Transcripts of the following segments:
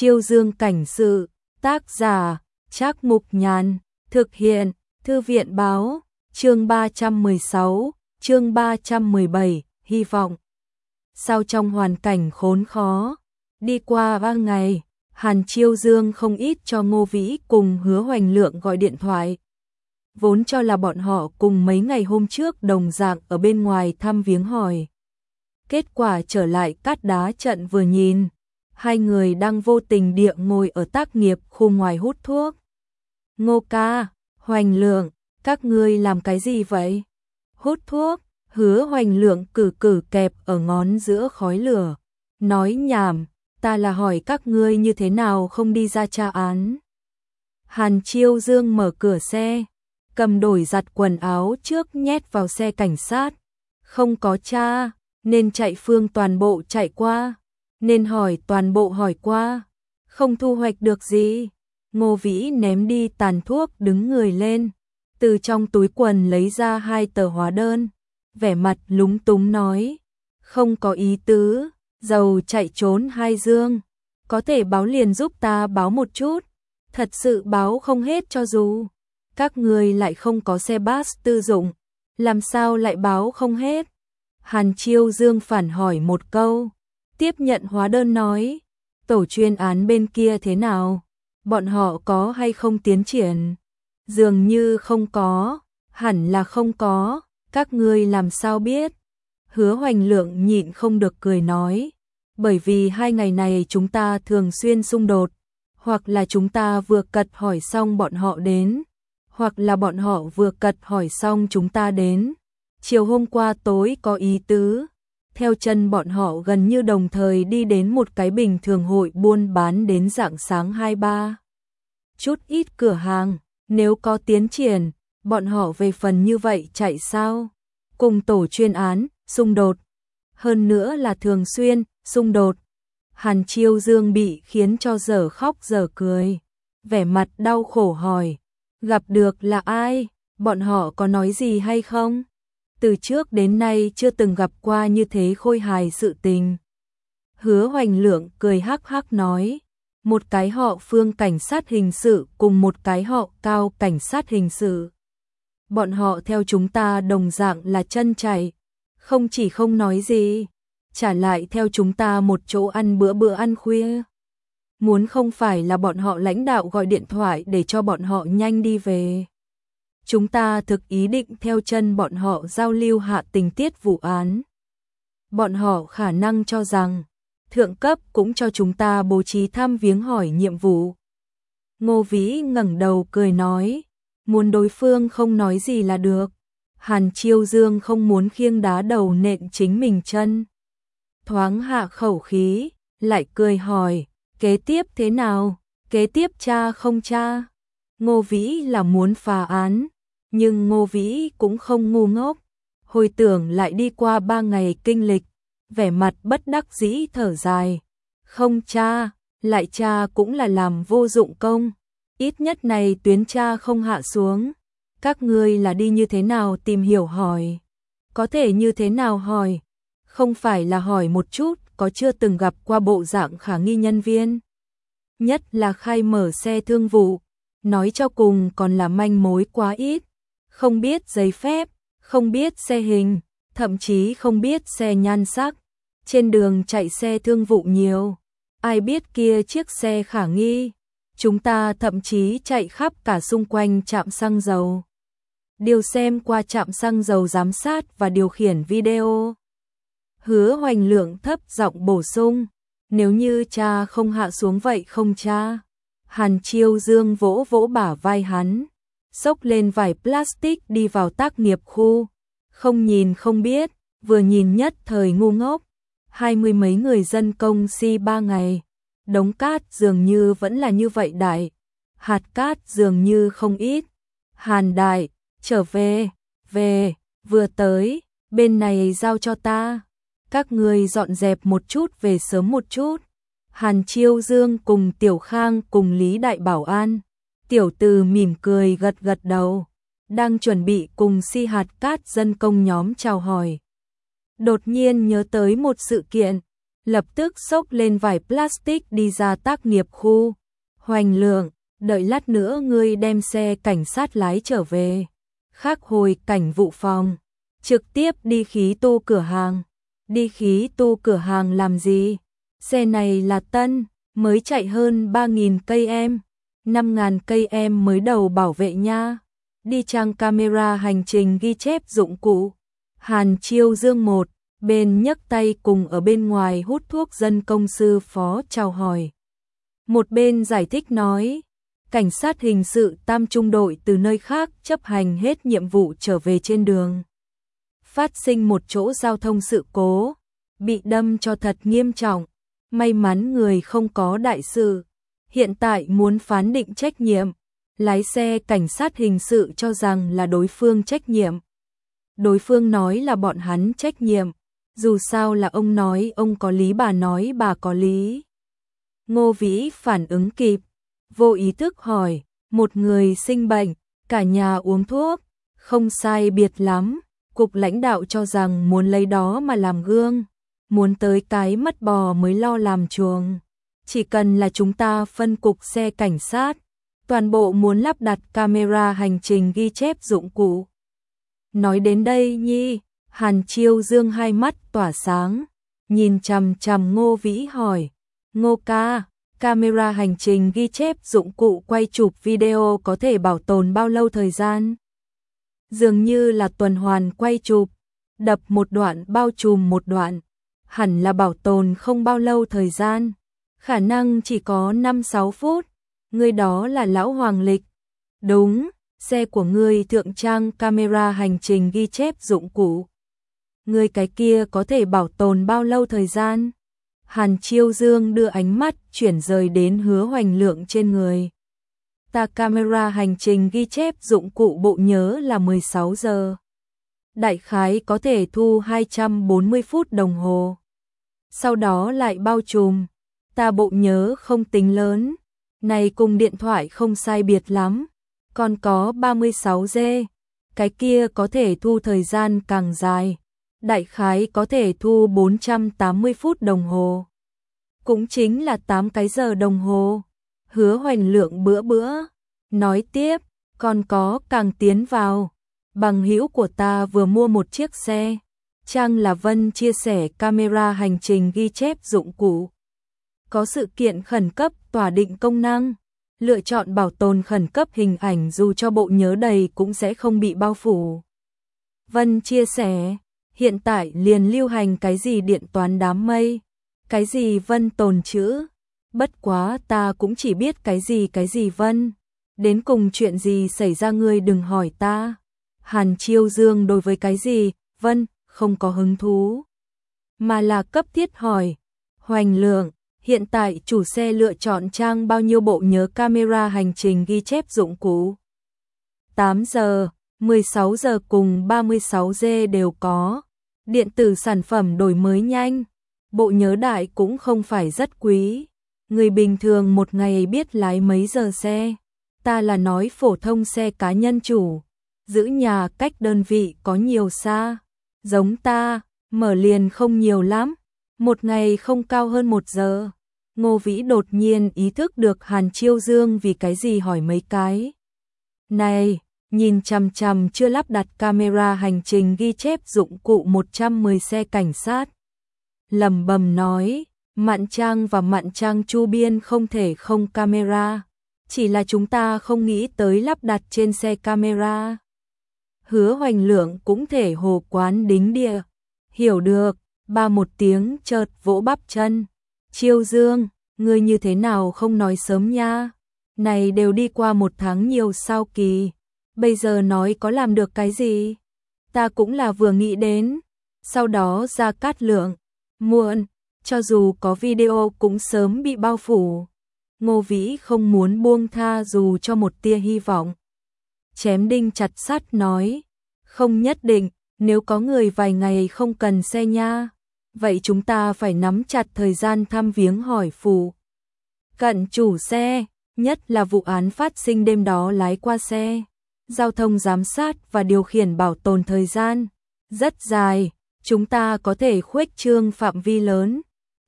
Chiêu Dương cảnh sự, tác giả, Trác Mục Nhàn, thực hiện, Thư viện báo, chương 316, chương 317, hy vọng. Sao trong hoàn cảnh khốn khó, đi qua 3 ngày, Hàn Chiêu Dương không ít cho Ngô Vĩ cùng Hứa Hoành Lượng gọi điện thoại. Vốn cho là bọn họ cùng mấy ngày hôm trước đồng dạng ở bên ngoài thăm viếng hỏi. Kết quả trở lại Cát Đá trận vừa nhìn, hai người đang vô tình địa ngồi ở tác nghiệp khu ngoài hút thuốc. Ngô ca, Hoành Lượng, các ngươi làm cái gì vậy? Hút thuốc, Hứa Hoành Lượng cử kẹp ở ngón giữa khói lửa. Nói nhảm, ta là hỏi các ngươi như thế nào không đi ra tra án. Hàn Chiêu Dương mở cửa xe, cầm đổi giặt quần áo trước nhét vào xe cảnh sát. Không có tra, nên chạy phương toàn bộ chạy qua, nên hỏi toàn bộ hỏi qua, không thu hoạch được gì. Ngô Vĩ ném đi tàn thuốc đứng người lên, từ trong túi quần lấy ra 2 tờ hóa đơn, vẻ mặt lúng túng nói, không có ý tứ, dầu chạy trốn 2 dương, có thể báo liền giúp ta báo một chút, thật sự báo không hết cho dù. Các người lại không có xe bus tư dụng, làm sao lại báo không hết? Hàn Chiêu Dương phản hỏi một câu, tiếp nhận hóa đơn nói, tổ chuyên án bên kia thế nào? Bọn họ có hay không tiến triển? Dường như không có, hẳn là không có, các ngươi làm sao biết? Hứa Hoành Lượng nhịn không được cười nói, bởi vì 2 ngày này chúng ta thường xuyên xung đột, hoặc là chúng ta vừa cật hỏi xong bọn họ đến, hoặc là bọn họ vừa cật hỏi xong chúng ta đến. Chiều hôm qua tối có ý tứ, theo chân bọn họ gần như đồng thời đi đến một cái bình thường hội buôn bán đến rạng sáng 2-3. Chút ít cửa hàng, nếu có tiến triển, bọn họ về phần như vậy chạy sao? Cùng tổ chuyên án, xung đột. Hơn nữa là thường xuyên, xung đột. Hàn Chiêu Dương bị khiến cho dở khóc dở cười. Vẻ mặt đau khổ hỏi, gặp được là ai? Bọn họ có nói gì hay không? Từ trước đến nay chưa từng gặp qua như thế khôi hài sự tình. Hứa Hoành Lượng cười hắc hắc nói, một cái họ Phương cảnh sát hình sự cùng một cái họ Cao cảnh sát hình sự. Bọn họ theo chúng ta đồng dạng là chân chạy, không chỉ không nói gì, trả lại theo chúng ta một chỗ ăn bữa ăn khuya. Muốn không phải là bọn họ lãnh đạo gọi điện thoại để cho bọn họ nhanh đi về. Chúng ta thực ý định theo chân bọn họ giao lưu hạ tình tiết vụ án. Bọn họ khả năng cho rằng, thượng cấp cũng cho chúng ta bố trí thăm viếng hỏi nhiệm vụ. Ngô Vĩ ngẩng đầu cười nói, muốn đối phương không nói gì là được. Hàn Chiêu Dương không muốn khiêng đá đầu nện chính mình chân. Thoáng hạ khẩu khí, lại cười hỏi, kế tiếp thế nào? Kế tiếp tra không tra? Ngô Vĩ là muốn phá án, nhưng Ngô Vĩ cũng không ngu ngốc. Hồi tưởng lại đi qua 3 ngày kinh lịch, vẻ mặt bất đắc dĩ thở dài. Không tra, lại tra cũng là làm vô dụng công. Ít nhất này tuyến tra không hạ xuống. Các ngươi là đi như thế nào tìm hiểu hỏi? Có thể như thế nào hỏi? Không phải là hỏi một chút có chưa từng gặp qua bộ dạng khả nghi nhân viên. Nhất là khai mở xe thương vụ, nói cho cùng còn là manh mối quá ít. Không biết giấy phép, không biết xe hình, thậm chí không biết xe nhan sắc. Trên đường chạy xe thương vụ nhiều, ai biết kia chiếc xe khả nghi. Chúng ta thậm chí chạy khắp cả xung quanh trạm xăng dầu. Điều xem qua trạm xăng dầu giám sát và điều khiển video. Hứa Hoành Lượng thấp giọng bổ sung, nếu như cha không hạ xuống vậy không cha. Hàn Chiêu Dương vỗ vỗ bả vai hắn, xốc lên vải plastic đi vào tác nghiệp khu. Không nhìn không biết, vừa nhìn nhất thời ngu ngốc. 20 mấy người dân công si 3 ngày. Đống cát dường như vẫn là như vậy đại. Hạt cát dường như không ít. Hàn đại, trở về, vừa tới, bên này giao cho ta. Các người dọn dẹp một chút về sớm một chút. Hàn Chiêu Dương cùng Tiểu Khang cùng Lý Đại Bảo an. Tiểu Từ mỉm cười gật đầu, đang chuẩn bị cùng si hạt cát dân công nhóm chào hỏi. Đột nhiên nhớ tới một sự kiện, lập tức xốc lên vải plastic đi ra tác nghiệp khu. Hoành Lượng, đợi lát nữa ngươi đem xe cảnh sát lái trở về. Khác hồi cảnh vụ phòng, trực tiếp đi khí tu cửa hàng. Đi khí tu cửa hàng làm gì? Xe này là tân, mới chạy hơn 3.000 cây em. 5.000 cây em mới đầu bảo vệ nha. Đi trang camera hành trình ghi chép dụng cụ. Hàn Chiêu Dương một bên nhấc tay cùng ở bên ngoài hút thuốc dân công sư phó chào hỏi. Một bên giải thích nói, cảnh sát hình sự tam trung đội từ nơi khác chấp hành hết nhiệm vụ trở về trên đường. Phát sinh một chỗ giao thông sự cố, bị đâm cho thật nghiêm trọng, may mắn người không có đại sự. Hiện tại muốn phán định trách nhiệm, lái xe cảnh sát hình sự cho rằng là đối phương trách nhiệm. Đối phương nói là bọn hắn trách nhiệm, dù sao là ông nói ông có lý bà nói bà có lý. Ngô Vĩ phản ứng kịp, vô ý thức hỏi, một người sinh bệnh, cả nhà uống thuốc, không sai biệt lắm, cục lãnh đạo cho rằng muốn lấy đó mà làm gương, muốn tới cái mất bò mới lo làm chuồng. Chỉ cần là chúng ta phân cục xe cảnh sát, toàn bộ muốn lắp đặt camera hành trình ghi chép dụng cụ. Nói đến đây nhi, Hàn Chiêu Dương hai mắt tỏa sáng, nhìn chằm chằm Ngô Vĩ hỏi, Ngô ca, camera hành trình ghi chép dụng cụ quay chụp video có thể bảo tồn bao lâu thời gian? Dường như là tuần hoàn quay chụp, đập một đoạn bao trùm một đoạn, hẳn là bảo tồn không bao lâu thời gian, khả năng chỉ có 5-6 phút, người đó là Lão Hoàng Lịch. Đúng, xe của ngươi thượng trang camera hành trình ghi chép dụng cụ. Người cái kia có thể bảo tồn bao lâu thời gian? Hàn Chiêu Dương đưa ánh mắt chuyển rời đến Hứa Hoành Lượng trên người. Ta camera hành trình ghi chép dụng cụ bộ nhớ là 16 giờ. Đại khái có thể thu 240 phút đồng hồ. Sau đó lại bao trùm. Ta bộ nhớ không tính lớn. Này cùng điện thoại không sai biệt lắm. Còn có 36G. Cái kia có thể thu thời gian càng dài. Đại khái có thể thu 480 phút đồng hồ. Cũng chính là 8 cái giờ đồng hồ. Hứa Hoành Lượng bữa nói tiếp, còn có càng tiến vào. Bằng hữu của ta vừa mua một chiếc xe. Trang là Vân chia sẻ camera hành trình ghi chép dụng cụ. Có sự kiện khẩn cấp tỏa định công năng. Lựa chọn bảo tồn khẩn cấp hình ảnh dù cho bộ nhớ đầy cũng sẽ không bị bao phủ. Vân chia sẻ, hiện tại liền lưu hành cái gì điện toán đám mây, cái gì Vân tồn trữ. Bất quá ta cũng chỉ biết cái gì Vân. Đến cùng chuyện gì xảy ra ngươi đừng hỏi ta. Hàn Chiêu Dương đối với cái gì Vân không có hứng thú, mà là cấp thiết hỏi. Hoành Lượng, hiện tại chủ xe lựa chọn trang bao nhiêu bộ nhớ camera hành trình ghi chép dụng cụ? 8 giờ, 16 giờ cùng 36G đều có. Điện tử sản phẩm đổi mới nhanh. Bộ nhớ đại cũng không phải rất quý. Người bình thường một ngày biết lái mấy giờ xe. Ta là nói phổ thông xe cá nhân chủ. Giữ nhà cách đơn vị có nhiều xa. Giống ta, mở liền không nhiều lắm. Một ngày không cao hơn 1 giờ. Ngô Vĩ đột nhiên ý thức được Hàn Chiêu Dương vì cái gì hỏi mấy cái. Này, nhìn chằm chằm chưa lắp đặt camera hành trình ghi chép dụng cụ 110 xe cảnh sát. Lẩm bẩm nói, Mạn Trang và Mạn Trang Chu Biên không thể không camera. Chỉ là chúng ta không nghĩ tới lắp đặt trên xe camera. Hứa Hoành Lượng cũng thể hồ quán đính địa. Hiểu được, ba một tiếng chợt vỗ bắp chân. Chiêu Dương, ngươi như thế nào không nói sớm nha? Này đều đi qua 1 tháng nhiều sao kỳ. Bây giờ nói có làm được cái gì? Ta cũng là vừa nghĩ đến. Sau đó Gia Cát Lượng, muộn, cho dù có video cũng sớm bị bao phủ. Ngô Vĩ không muốn buông tha dù cho một tia hy vọng. Chém đinh chặt sắt nói, không nhất định, nếu có người vài ngày không cần xe nha. Vậy chúng ta phải nắm chặt thời gian thăm viếng hỏi phụ cận chủ xe, nhất là vụ án phát sinh đêm đó lái qua xe. Giao thông giám sát và điều khiển bảo tồn thời gian rất dài, chúng ta có thể khuếch trương phạm vi lớn.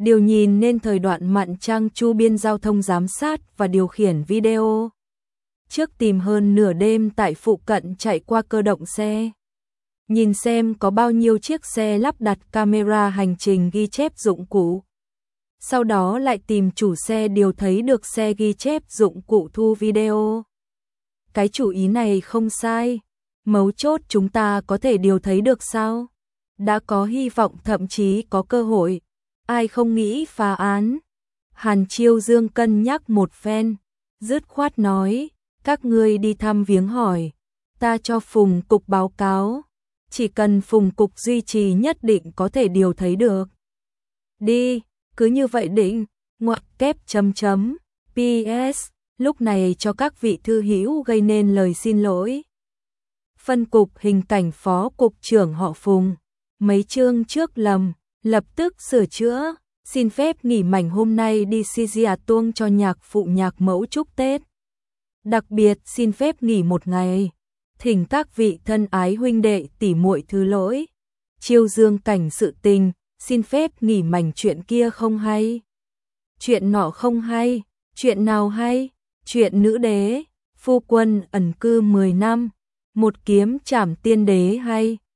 Điều nhìn nên thời đoạn mạn trang chu biên giao thông giám sát và điều khiển video. Trước tìm hơn nửa đêm tại phụ cận chạy qua cơ động xe. Nhìn xem có bao nhiêu chiếc xe lắp đặt camera hành trình ghi chép dụng cụ. Sau đó lại tìm chủ xe điều thấy được xe ghi chép dụng cụ thu video. Cái chủ ý này không sai. Mấu chốt chúng ta có thể điều thấy được sao? Đã có hy vọng thậm chí có cơ hội. Ai không nghĩ phá án? Hàn Chiêu Dương cân nhắc một phen, dứt khoát nói, các ngươi đi thăm viếng hỏi, ta cho Phùng Cục báo cáo, chỉ cần Phùng Cục duy trì nhất định có thể điều thấy được. Đi, cứ như vậy định, ngoặc kép chấm chấm, PS, lúc này cho các vị thư hữu gây nên lời xin lỗi. Phân cục hình cảnh phó cục trưởng họ Phùng, mấy chương trước lầm, lập tức sửa chữa, xin phép nghỉ mảnh hôm nay đi tuông cho nhạc phụ nhạc mẫu chúc Tết. Đặc biệt xin phép nghỉ một ngày, thỉnh các vị thân ái huynh đệ tỉ muội thứ lỗi. Chiêu Dương cảnh sự tình, xin phép nghỉ mảnh chuyện kia không hay. Chuyện nọ không hay, chuyện nào hay? Chuyện nữ đế, phu quân ẩn cư 10 năm, một kiếm trảm tiên đế hay.